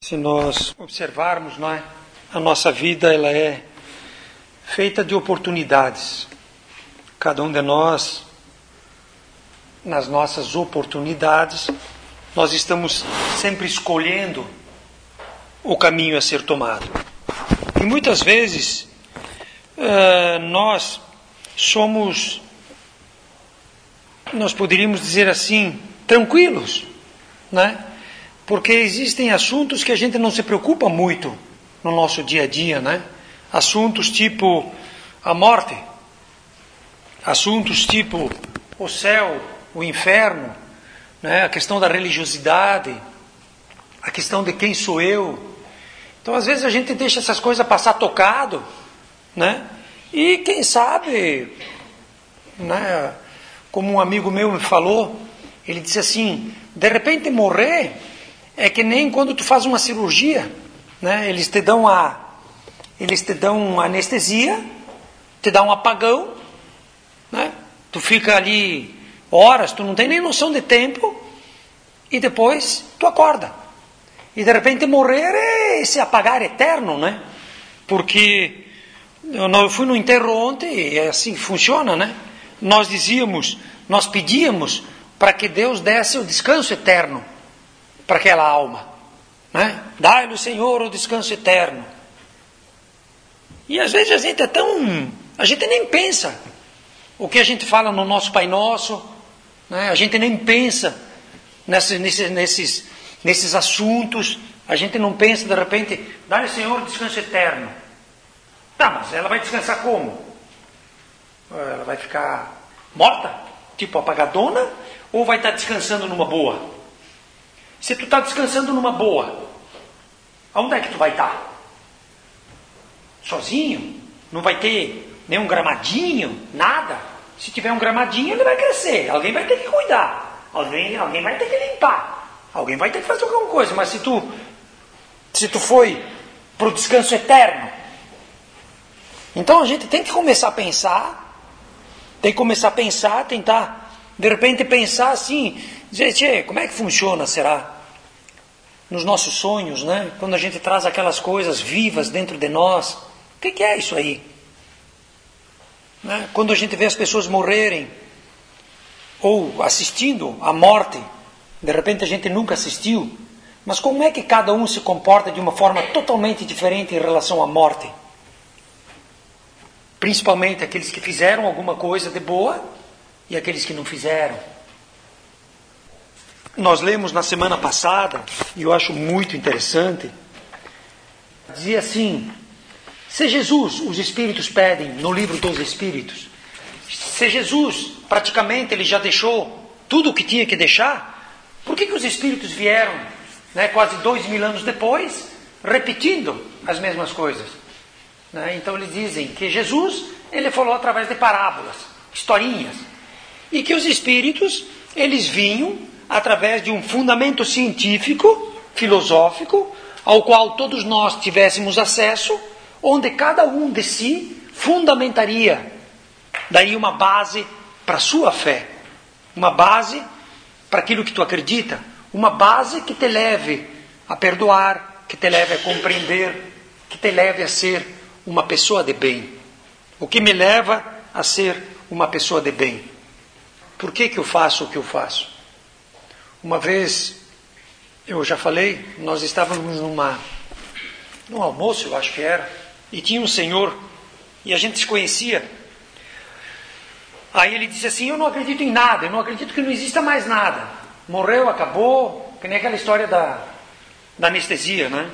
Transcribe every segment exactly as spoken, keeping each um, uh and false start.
Se nós observarmos, não é? A nossa vida ela é feita de oportunidades. Cada um de nós, nas nossas oportunidades, nós estamos sempre escolhendo o caminho a ser tomado. E muitas vezes uh, nós somos, nós poderíamos dizer assim, tranquilos, né? Porque existem assuntos que a gente não se preocupa muito no nosso dia a dia, né? Assuntos tipo a morte, assuntos tipo o céu, o inferno, né? A questão da religiosidade, a questão de quem sou eu. Então, às vezes a gente deixa essas coisas passar tocado, né? E quem sabe, né? Como um amigo meu me falou, ele disse assim: de repente morrer é que nem quando tu faz uma cirurgia, né? Eles te dão a, eles te dão anestesia, te dão um apagão, né? Tu fica ali horas, tu não tem nem noção de tempo, e depois tu acorda. E de repente morrer é esse apagar eterno, né? Porque eu, eu fui no enterro ontem e é assim que funciona, né? Nós dizíamos, nós pedíamos para que Deus desse o descanso eterno para aquela alma, né? Dai-lhe o Senhor o descanso eterno. E às vezes a gente é tão, a gente nem pensa o que a gente fala no nosso Pai Nosso, né? A gente nem pensa nesses, nesses, nesses, nesses assuntos, a gente não pensa de repente, dai-lhe o Senhor o descanso eterno. Tá, mas ela vai descansar como? Ela vai ficar morta, tipo apagadona, ou vai estar descansando numa boa? Se tu está descansando numa boa, aonde é que tu vai estar? Sozinho? Não vai ter nenhum gramadinho? Nada? Se tiver um gramadinho, ele vai crescer. Alguém vai ter que cuidar. Alguém, alguém vai ter que limpar. Alguém vai ter que fazer alguma coisa. Mas se tu, se tu foi para o descanso eterno, então a gente tem que começar a pensar, tem que começar a pensar, tentar, de repente pensar assim, dizer, tchê, como é que funciona, será? Nos nossos sonhos, né? Quando a gente traz aquelas coisas vivas dentro de nós, o que, que é isso aí? Né? Quando a gente vê as pessoas morrerem, ou assistindo à morte, de repente a gente nunca assistiu, mas como é que cada um se comporta de uma forma totalmente diferente em relação à morte? Principalmente aqueles que fizeram alguma coisa de boa e aqueles que não fizeram. Nós lemos na semana passada, e eu acho muito interessante, dizia assim, se Jesus, os Espíritos pedem no livro dos Espíritos, se Jesus praticamente ele já deixou tudo o que tinha que deixar, por que, que os Espíritos vieram, né, quase dois mil anos depois, repetindo as mesmas coisas? Né? Então eles dizem que Jesus, ele falou através de parábolas, historinhas, e que os Espíritos, eles vinham através de um fundamento científico, filosófico, ao qual todos nós tivéssemos acesso, onde cada um de si fundamentaria, daria uma base para a sua fé, uma base para aquilo que tu acredita, uma base que te leve a perdoar, que te leve a compreender, que te leve a ser uma pessoa de bem. O que me leva a ser uma pessoa de bem? Por que que eu faço o que eu faço? Uma vez, eu já falei, nós estávamos numa, num almoço, eu acho que era, e tinha um senhor, e a gente se conhecia. Aí ele disse assim, eu não acredito em nada, eu não acredito que não exista mais nada. Morreu, acabou, que nem aquela história da, da anestesia, né?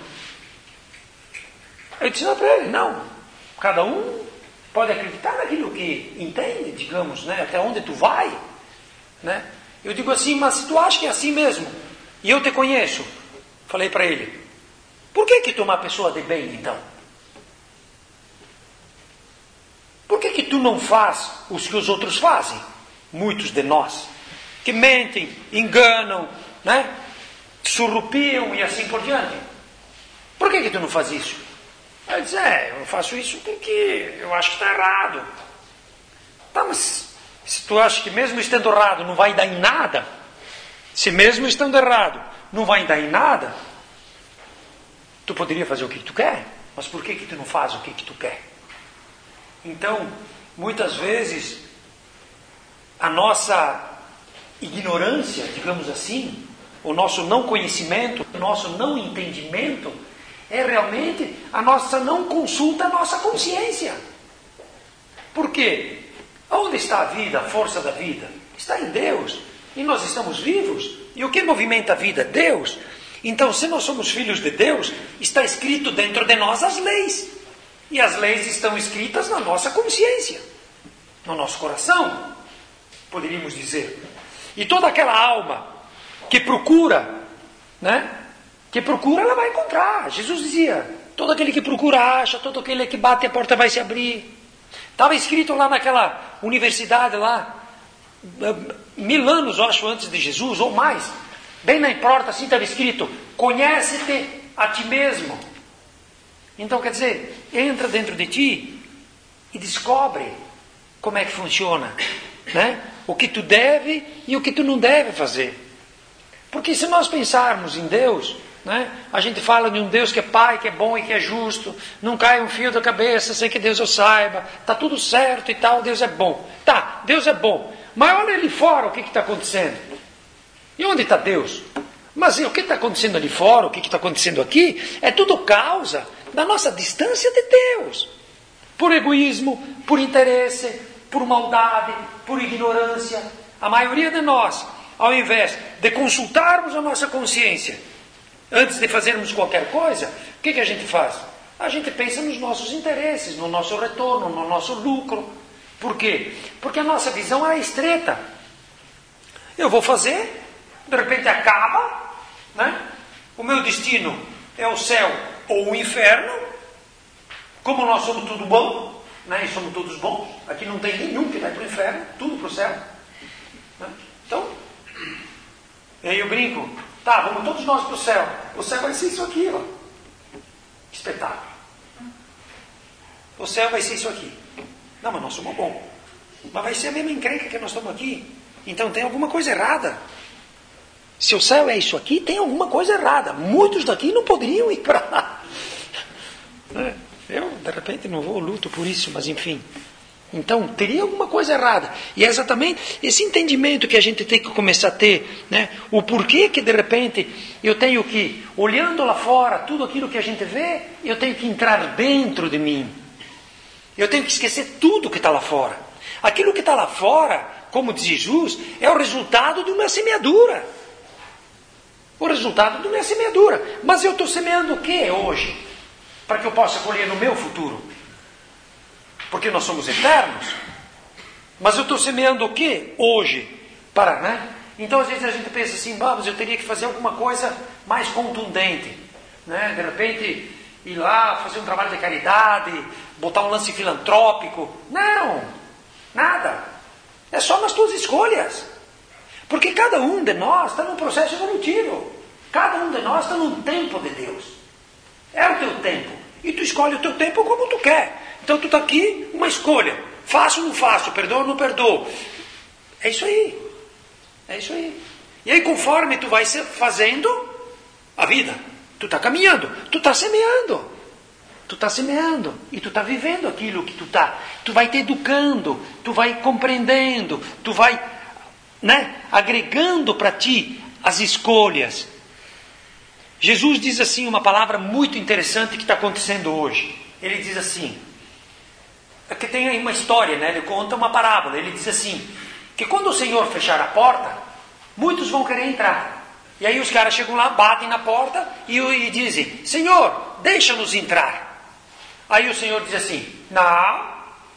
Eu disse não para ele, não, cada um pode acreditar naquilo que entende, digamos, né? Até onde tu vai, né? Eu digo assim, mas se tu acha que é assim mesmo, e eu te conheço, falei para ele, por que que tu é uma pessoa de bem então? Por que que tu não faz os que os outros fazem? Muitos de nós, que mentem, enganam, né? Surrupiam e assim por diante. Por que que tu não faz isso? Ele diz, é, eu faço isso porque eu acho que está errado. Tá, mas se tu acha que mesmo estando errado não vai dar em nada, se mesmo estando errado não vai dar em nada, Tu poderia fazer o que tu quer, mas por que que tu não faz o que que tu quer? Então, muitas vezes, a nossa ignorância, digamos assim, o nosso não conhecimento, o nosso não entendimento, é realmente a nossa não consulta, a nossa consciência. Por quê? Onde está a vida, a força da vida? Está em Deus. E nós estamos vivos. E o que movimenta a vida? Deus. Então, se nós somos filhos de Deus, está escrito dentro de nós as leis. E as leis estão escritas na nossa consciência, no nosso coração, poderíamos dizer. E toda aquela alma que procura, né? Que procura, ela vai encontrar. Jesus dizia, todo aquele que procura acha, todo aquele que bate a porta vai se abrir. Estava escrito lá naquela universidade lá, mil anos, eu acho, antes de Jesus, ou mais. Bem na porta assim estava escrito, conhece-te a ti mesmo. Então, quer dizer, entra dentro de ti e descobre como é que funciona, né? O que tu deve e o que tu não deve fazer. Porque se nós pensarmos em Deus, né? A gente fala de um Deus que é Pai, que é bom e que é justo, não cai um fio da cabeça sem que Deus eu saiba, está tudo certo e tal, Deus é bom. Tá, Deus é bom, mas olha ali fora o que está acontecendo. E onde está Deus? Mas o que está acontecendo ali fora, o que está acontecendo aqui, é tudo causa da nossa distância de Deus. Por egoísmo, por interesse, por maldade, por ignorância. A maioria de nós, ao invés de consultarmos a nossa consciência, antes de fazermos qualquer coisa, o que, que a gente faz? A gente pensa nos nossos interesses, no nosso retorno, no nosso lucro. Por quê? Porque a nossa visão é estreita. Eu vou fazer, de repente acaba, né? O meu destino é o céu ou o inferno. Como nós somos tudo bom, né? E somos todos bons, aqui não tem nenhum que vai para o inferno, tudo para o céu. Né? Então, aí eu brinco, tá, vamos todos nós para o céu. O céu vai ser isso aqui, ó. Espetáculo. O céu vai ser isso aqui. Não, mas nós somos bons. Mas vai ser a mesma encrenca que nós estamos aqui. Então tem alguma coisa errada. Se o céu é isso aqui, tem alguma coisa errada. Muitos daqui não poderiam ir para lá. Eu, de repente, não vou luto por isso, mas enfim. Então, teria alguma coisa errada. E é exatamente esse entendimento que a gente tem que começar a ter, né? O porquê que, de repente, eu tenho que, olhando lá fora, tudo aquilo que a gente vê, eu tenho que entrar dentro de mim. Eu tenho que esquecer tudo que está lá fora. Aquilo que está lá fora, como diz Jesus, é o resultado de uma semeadura. O resultado de uma semeadura. Mas eu estou semeando o que hoje? Para que eu possa colher no meu futuro. Porque nós somos eternos. Mas eu estou semeando o que hoje? Para, né? Então às vezes a gente pensa assim, vamos, eu teria que fazer alguma coisa mais contundente. Né? De repente, ir lá, fazer um trabalho de caridade, botar um lance filantrópico. Não, nada. É só nas tuas escolhas. Porque cada um de nós está num processo evolutivo. Cada um de nós está num tempo de Deus. É o teu tempo. E tu escolhe o teu tempo como tu quer. Então tu está aqui, uma escolha. Faço ou não faço, perdoo ou não perdoo. É isso aí. É isso aí. E aí conforme tu vai fazendo a vida, tu está caminhando, tu está semeando. Tu está semeando. E tu está vivendo aquilo que tu está. Tu vai te educando, tu vai compreendendo, tu vai, né, agregando para ti as escolhas. Jesus diz assim uma palavra muito interessante que está acontecendo hoje. Ele diz assim, é que tem aí uma história, né? Ele conta uma parábola. Ele diz assim, que quando o Senhor fechar a porta, muitos vão querer entrar. E aí os caras chegam lá, batem na porta e, e dizem, Senhor, deixa-nos entrar. Aí o Senhor diz assim, não,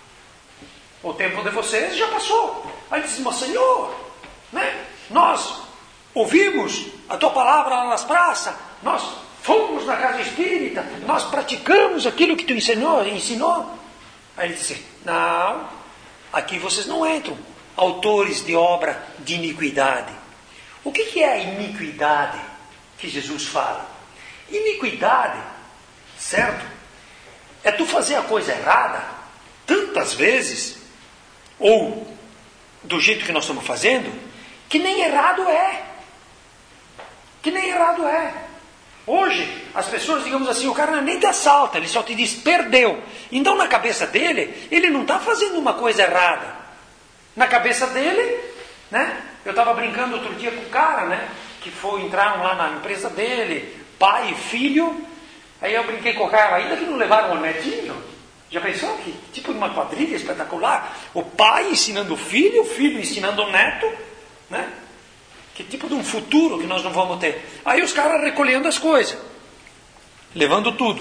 o tempo de vocês já passou. Aí ele diz, mas Senhor, né? Nós ouvimos a tua palavra lá nas praças, nós fomos na casa espírita, nós praticamos aquilo que tu ensinou, ensinou. Aí ele disse, não, aqui vocês não entram, autores de obra de iniquidade. O que, que é a iniquidade que Jesus fala? Iniquidade, certo? É tu fazer a coisa errada tantas vezes, ou do jeito que nós estamos fazendo, que nem errado é. Que nem errado é. Hoje, as pessoas, digamos assim, o cara nem te assalta, ele só te diz perdeu. Então, na cabeça dele, ele não está fazendo uma coisa errada. Na cabeça dele, né? Eu estava brincando outro dia com o cara, né? Que foi, entraram lá na empresa dele, pai e filho. Aí eu brinquei com o cara, ainda que não levaram o netinho. Já pensou que tipo de uma quadrilha espetacular? O pai ensinando o filho, o filho ensinando o neto, né? Que tipo de um futuro que nós não vamos ter? Aí os caras recolhendo as coisas, levando tudo.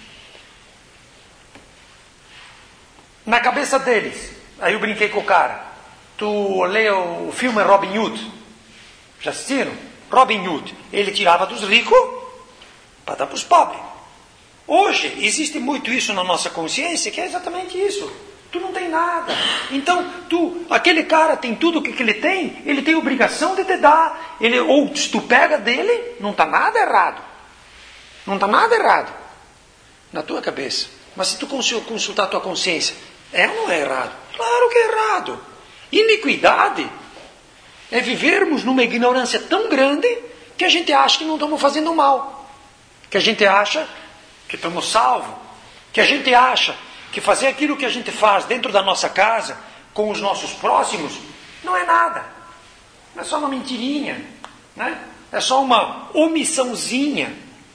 Na cabeça deles, aí eu brinquei com o cara. Tu leu o filme Robin Hood? Já assistiram? Robin Hood. Ele tirava dos ricos para dar para os pobres. Hoje existe muito isso na nossa consciência, que é exatamente isso. Tu não tem nada. Então, tu, aquele cara tem tudo o que, que ele tem, ele tem obrigação de te dar. Ele, ou se tu pega dele, não está nada errado. Não está nada errado na tua cabeça. Mas se tu consultar a tua consciência, é ou não é errado? Claro que é errado. Iniquidade é vivermos numa ignorância tão grande que a gente acha que não estamos fazendo mal. Que a gente acha que estamos salvos. Que a gente acha que fazer aquilo que a gente faz dentro da nossa casa, com os nossos próximos, não é nada. É só uma mentirinha, né? É só uma omissãozinha.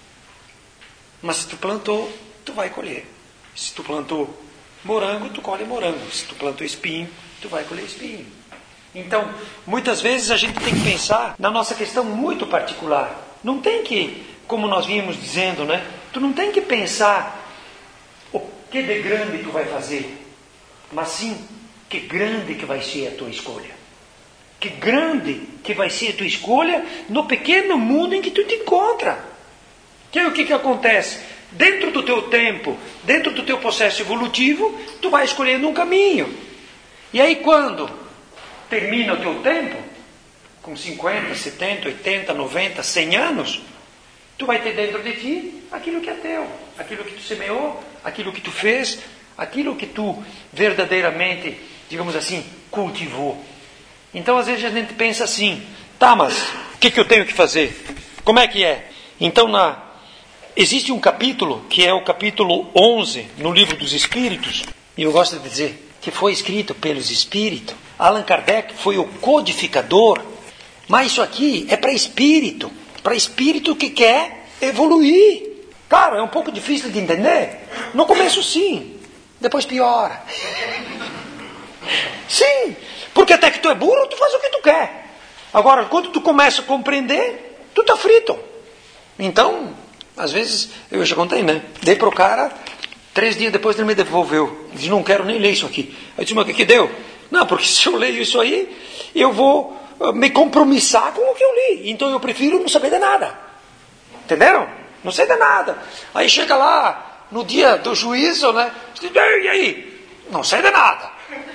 Mas se tu plantou, tu vai colher. Se tu plantou morango, tu colhe morango. Se tu plantou espinho, tu vai colher espinho. Então, muitas vezes a gente tem que pensar na nossa questão muito particular. Não tem que, como nós vínhamos dizendo, né? Tu não tem que pensar que de grande tu vai fazer, mas sim, que grande que vai ser a tua escolha. Que grande que vai ser a tua escolha no pequeno mundo em que tu te encontra. Que é o que, que acontece? Dentro do teu tempo, dentro do teu processo evolutivo, tu vai escolhendo um caminho. E aí quando termina o teu tempo, com cinquenta, setenta, oitenta, noventa, cem anos, tu vai ter dentro de ti aquilo que é teu, aquilo que tu semeou, aquilo que tu fez, aquilo que tu verdadeiramente, digamos assim, cultivou. Então, às vezes a gente pensa assim, tá, mas o que, que eu tenho que fazer? Como é que é? Então, na, existe um capítulo, que é o capítulo onze, no Livro dos Espíritos, e eu gosto de dizer que foi escrito pelos Espíritos. Allan Kardec foi o codificador, mas isso aqui é para espírito, para espírito que quer evoluir. Claro, é um pouco difícil de entender. No começo sim, depois piora. Sim, porque até que tu é burro, tu faz o que tu quer. Agora, quando tu começa a compreender, tu tá frito. Então, às vezes, eu já contei, né? Dei pro cara, três dias depois ele me devolveu. Ele disse, não quero nem ler isso aqui. Eu disse, mas o que que deu? Não, porque se eu leio isso aí, eu vou me compromissar com o que eu li. Então eu prefiro não saber de nada. Entenderam? Não sei de nada. Aí chega lá, no dia do juízo, né? E aí? Não sei de nada.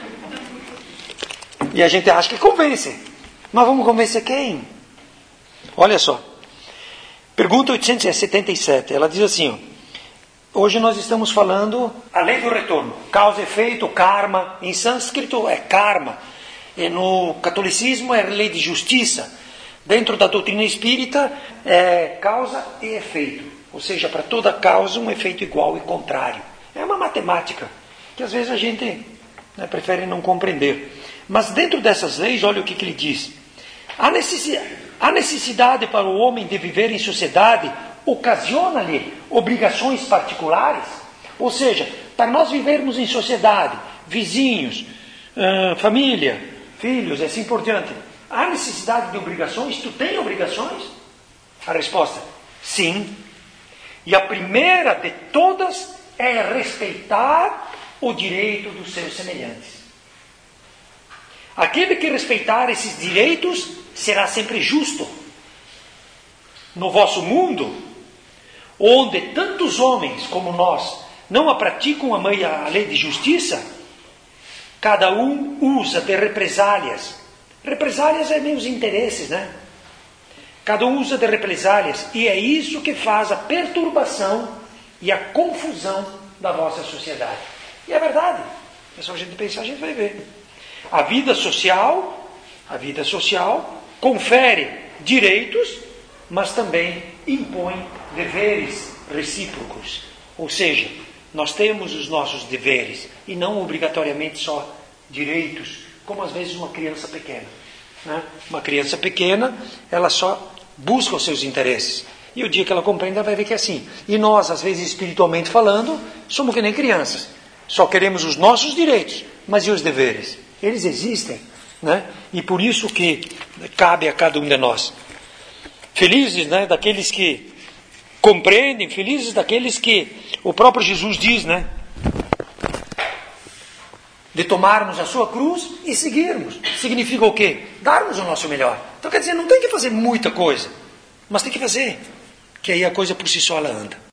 E a gente acha que convence. Mas vamos convencer quem? Olha só. Pergunta oitocentos e setenta e sete. Ela diz assim, ó, hoje nós estamos falando a lei do retorno. Causa e efeito, karma. Em sânscrito é karma. E no catolicismo é lei de justiça. Dentro da doutrina espírita, é causa e efeito. Ou seja, para toda causa, um efeito igual e contrário. É uma matemática que às vezes a gente, né, prefere não compreender. Mas dentro dessas leis, olha o que, que ele diz. A necessidade, a necessidade para o homem de viver em sociedade ocasiona-lhe obrigações particulares. Ou seja, para nós vivermos em sociedade, vizinhos, hum, família, filhos, assim por diante, há necessidade de obrigações? Tu tem obrigações? A resposta, sim. E a primeira de todas é respeitar o direito dos seus semelhantes. Aquele que respeitar esses direitos será sempre justo. No vosso mundo, onde tantos homens como nós não a praticam a lei de justiça, cada um usa de represálias. Represálias é meus interesses, né? Cada um usa de represálias, e é isso que faz a perturbação e a confusão da vossa sociedade. E é verdade. É só a gente pensar, a gente vai ver. A vida social, a vida social confere direitos, mas também impõe deveres recíprocos. Ou seja, nós temos os nossos deveres e não obrigatoriamente só direitos, como às vezes uma criança pequena. Né? Uma criança pequena, ela só busca os seus interesses. E o dia que ela compreende, ela vai ver que é assim. E nós, às vezes, espiritualmente falando, somos que nem crianças. Só queremos os nossos direitos, mas e os deveres? Eles existem, né? E por isso que cabe a cada um de nós. Felizes, né, daqueles que compreendem, felizes daqueles que o próprio Jesus diz, né? De tomarmos a sua cruz e seguirmos. Significa o quê? Darmos o nosso melhor. Então quer dizer, não tem que fazer muita coisa, mas tem que fazer, que aí a coisa por si só ela anda.